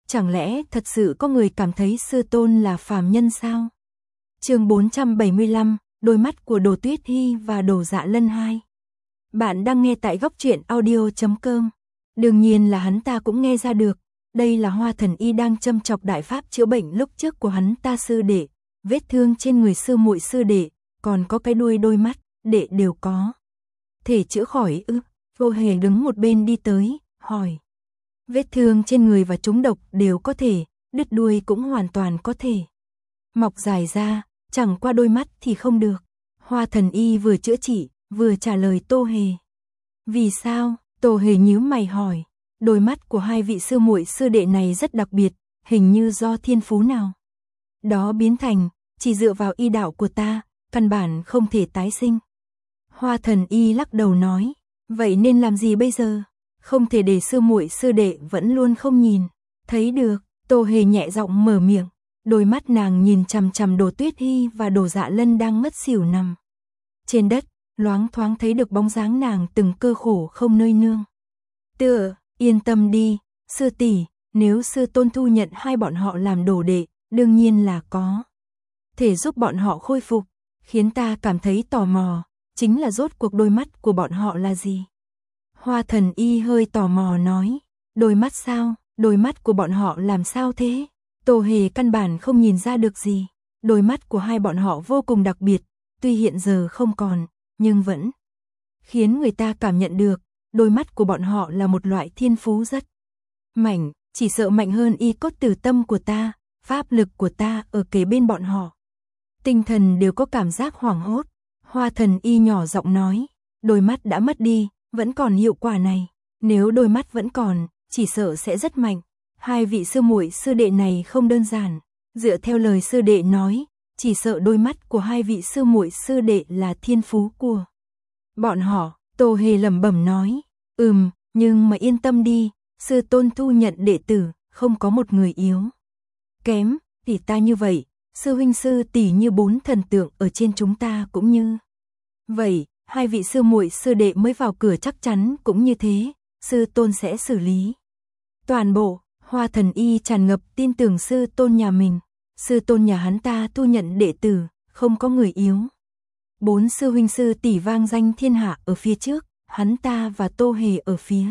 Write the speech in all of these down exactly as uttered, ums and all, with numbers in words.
Chẳng lẽ thật sự có người cảm thấy sư tôn là phàm nhân sao? Chương bốn trăm bảy mươi lăm, đôi mắt của Đồ Tuyết Hi và Đồ Dạ Lân hai. Bạn đang nghe tại góc truyện audio chấm com. Đương nhiên là hắn ta cũng nghe ra được, đây là Hoa Thần Y đang châm chọc đại pháp chữa bệnh lúc trước của hắn ta sư đệ, vết thương trên người sư muội sư đệ, còn có cái đuôi đôi mắt, đệ đều có. Thể chữa khỏi ư? Vô Hề đứng một bên đi tới, hỏi. Vết thương trên người và trúng độc đều có thể, đứt đuôi cũng hoàn toàn có thể. Mọc dài ra, chẳng qua đôi mắt thì không được. Hoa Thần Y vừa chữa trị, vừa trả lời Tô Hề. Vì sao? Tô Hề nhíu mày hỏi. Đôi mắt của hai vị sư muội sư đệ này rất đặc biệt, hình như do thiên phú nào đó biến thành, chỉ dựa vào y đạo của ta, căn bản không thể tái sinh. Hoa Thần Y lắc đầu nói, vậy nên làm gì bây giờ? Không thể để sư muội sư đệ vẫn luôn không nhìn thấy được. Tô Hề nhẹ giọng mở miệng, đôi mắt nàng nhìn chằm chằm Đồ Tuyết Hi và Đồ Dạ Lân đang ngất xỉu nằm trên đất, loáng thoáng thấy được bóng dáng nàng từng cơ khổ không nơi nương tựa. Yên tâm đi, sư tỷ, nếu sư tôn thu nhận hai bọn họ làm đồ đệ, đương nhiên là có thể giúp bọn họ khôi phục. Khiến ta cảm thấy tò mò, chính là rốt cuộc đôi mắt của bọn họ là gì? Hoa Thần Y hơi tò mò nói, đôi mắt sao? Đôi mắt của bọn họ làm sao thế? Tô Hề căn bản không nhìn ra được gì. Đôi mắt của hai bọn họ vô cùng đặc biệt, tuy hiện giờ không còn, nhưng vẫn khiến người ta cảm nhận được, đôi mắt của bọn họ là một loại thiên phú rất mạnh, chỉ sợ mạnh hơn y cốt tử tâm của ta, pháp lực của ta ở kế bên bọn họ. Tinh thần đều có cảm giác hoảng hốt. Hoa Thần Y nhỏ giọng nói, đôi mắt đã mất đi, vẫn còn hiệu quả này. Nếu đôi mắt vẫn còn, chỉ sợ sẽ rất mạnh. Hai vị sư muội sư đệ này không đơn giản. Dựa theo lời sư đệ nói, chỉ sợ đôi mắt của hai vị sư muội sư đệ là thiên phú của bọn họ. Tô Hề lẩm bẩm nói, ừm, nhưng mà yên tâm đi, sư tôn thu nhận đệ tử, không có một người yếu kém, tỷ ta như vậy, sư huynh sư tỷ như bốn thần tượng ở trên chúng ta cũng như vậy, hai vị sư muội sư đệ mới vào cửa chắc chắn cũng như thế, sư tôn sẽ xử lý toàn bộ. Hoa Thần Y tràn ngập tin tưởng sư tôn nhà mình, sư tôn nhà hắn ta thu nhận đệ tử, không có người yếu. Bốn sư huynh sư tỷ vang danh thiên hạ ở phía trước, hắn ta và Tô Hề ở phía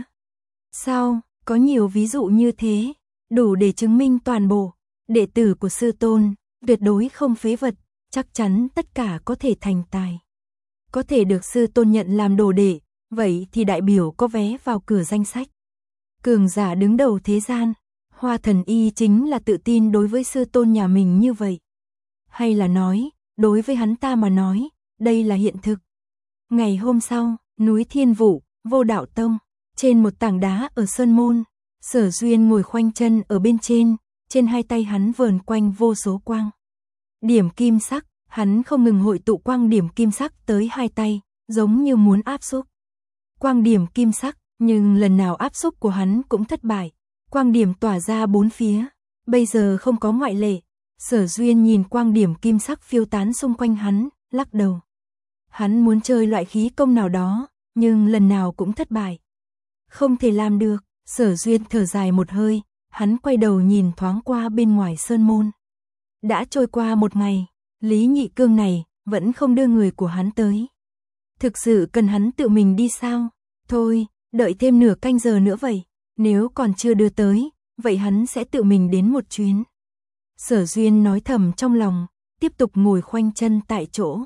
sau, có nhiều ví dụ như thế, đủ để chứng minh toàn bộ đệ tử của sư tôn tuyệt đối không phế vật, chắc chắn tất cả có thể thành tài. Có thể được sư tôn nhận làm đồ đệ, vậy thì đại biểu có vé vào cửa danh sách cường giả đứng đầu thế gian. Hoa Thần Y chính là tự tin đối với sư tôn nhà mình như vậy. Hay là nói, đối với hắn ta mà nói, đây là hiện thực. Ngày hôm sau, núi Thiên Vũ, Vô Đạo Tông, trên một tảng đá ở Sơn Môn, Sở Duyên ngồi khoanh chân ở bên trên, trên hai tay hắn vờn quanh vô số quang điểm kim sắc, hắn không ngừng hội tụ quang điểm kim sắc tới hai tay, giống như muốn áp xúc quang điểm kim sắc, nhưng lần nào áp xúc của hắn cũng thất bại. Quang điểm tỏa ra bốn phía, bây giờ không có ngoại lệ. Sở Duyên nhìn quang điểm kim sắc phiêu tán xung quanh hắn, lắc đầu. Hắn muốn chơi loại khí công nào đó, nhưng lần nào cũng thất bại. Không thể làm được. Sở Duyên thở dài một hơi, hắn quay đầu nhìn thoáng qua bên ngoài sơn môn. Đã trôi qua một ngày, Lý Nhị Cương này vẫn không đưa người của hắn tới. Thực sự cần hắn tự mình đi sao? Thôi, đợi thêm nửa canh giờ nữa vậy. Nếu còn chưa đưa tới, vậy hắn sẽ tự mình đến một chuyến. Sở Duyên nói thầm trong lòng, tiếp tục ngồi khoanh chân tại chỗ.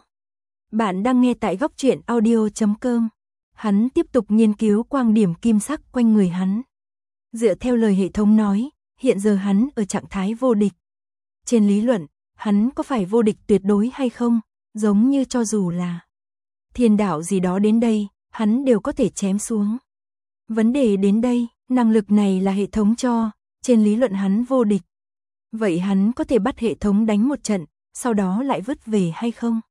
Bạn đang nghe tại góc truyện audio chấm com. Hắn tiếp tục nghiên cứu quang điểm kim sắc quanh người hắn. Dựa theo lời hệ thống nói, hiện giờ hắn ở trạng thái vô địch. Trên lý luận, hắn có phải vô địch tuyệt đối hay không, giống như cho dù là thiên đạo gì đó đến đây, hắn đều có thể chém xuống. Vấn đề đến đây, năng lực này là hệ thống cho, trên lý luận hắn vô địch. Vậy hắn có thể bắt hệ thống đánh một trận, sau đó lại vứt về hay không?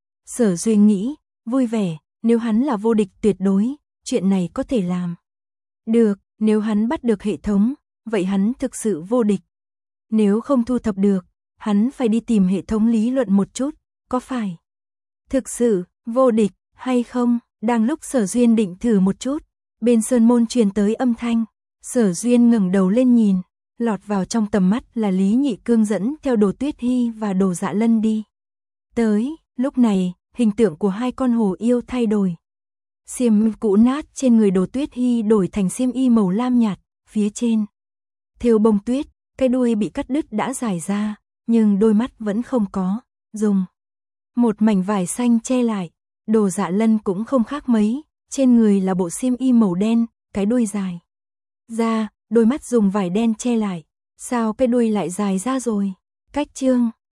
Sở Duyên nghĩ, vui vẻ, nếu hắn là vô địch tuyệt đối, chuyện này có thể làm được. Nếu hắn bắt được hệ thống, vậy hắn thực sự vô địch. Nếu không thu thập được, hắn phải đi tìm hệ thống lý luận một chút, có phải thực sự vô địch hay không? Đang lúc Sở Duyên định thử một chút, bên sơn môn truyền tới âm thanh. Sở Duyên ngẩng đầu lên nhìn, Lọt vào trong tầm mắt là Lý Nhị Cương dẫn theo Đồ Tuyết Hy và Đồ Dạ Lân đi. Tới, lúc này, hình tượng của hai con hổ yêu thay đổi. Xiêm cũ nát trên người Đồ Tuyết Hy đổi thành xiêm y màu lam nhạt, phía trên thêu bông tuyết, cái đuôi bị cắt đứt đã dài ra, nhưng đôi mắt vẫn không có, dùng một mảnh vải xanh che lại. Đồ Dạ Lân cũng không khác mấy, trên người là bộ xiêm y màu đen, cái đuôi dài ra, đôi mắt dùng vải đen che lại. Sao cái đuôi lại dài ra rồi? Cách chương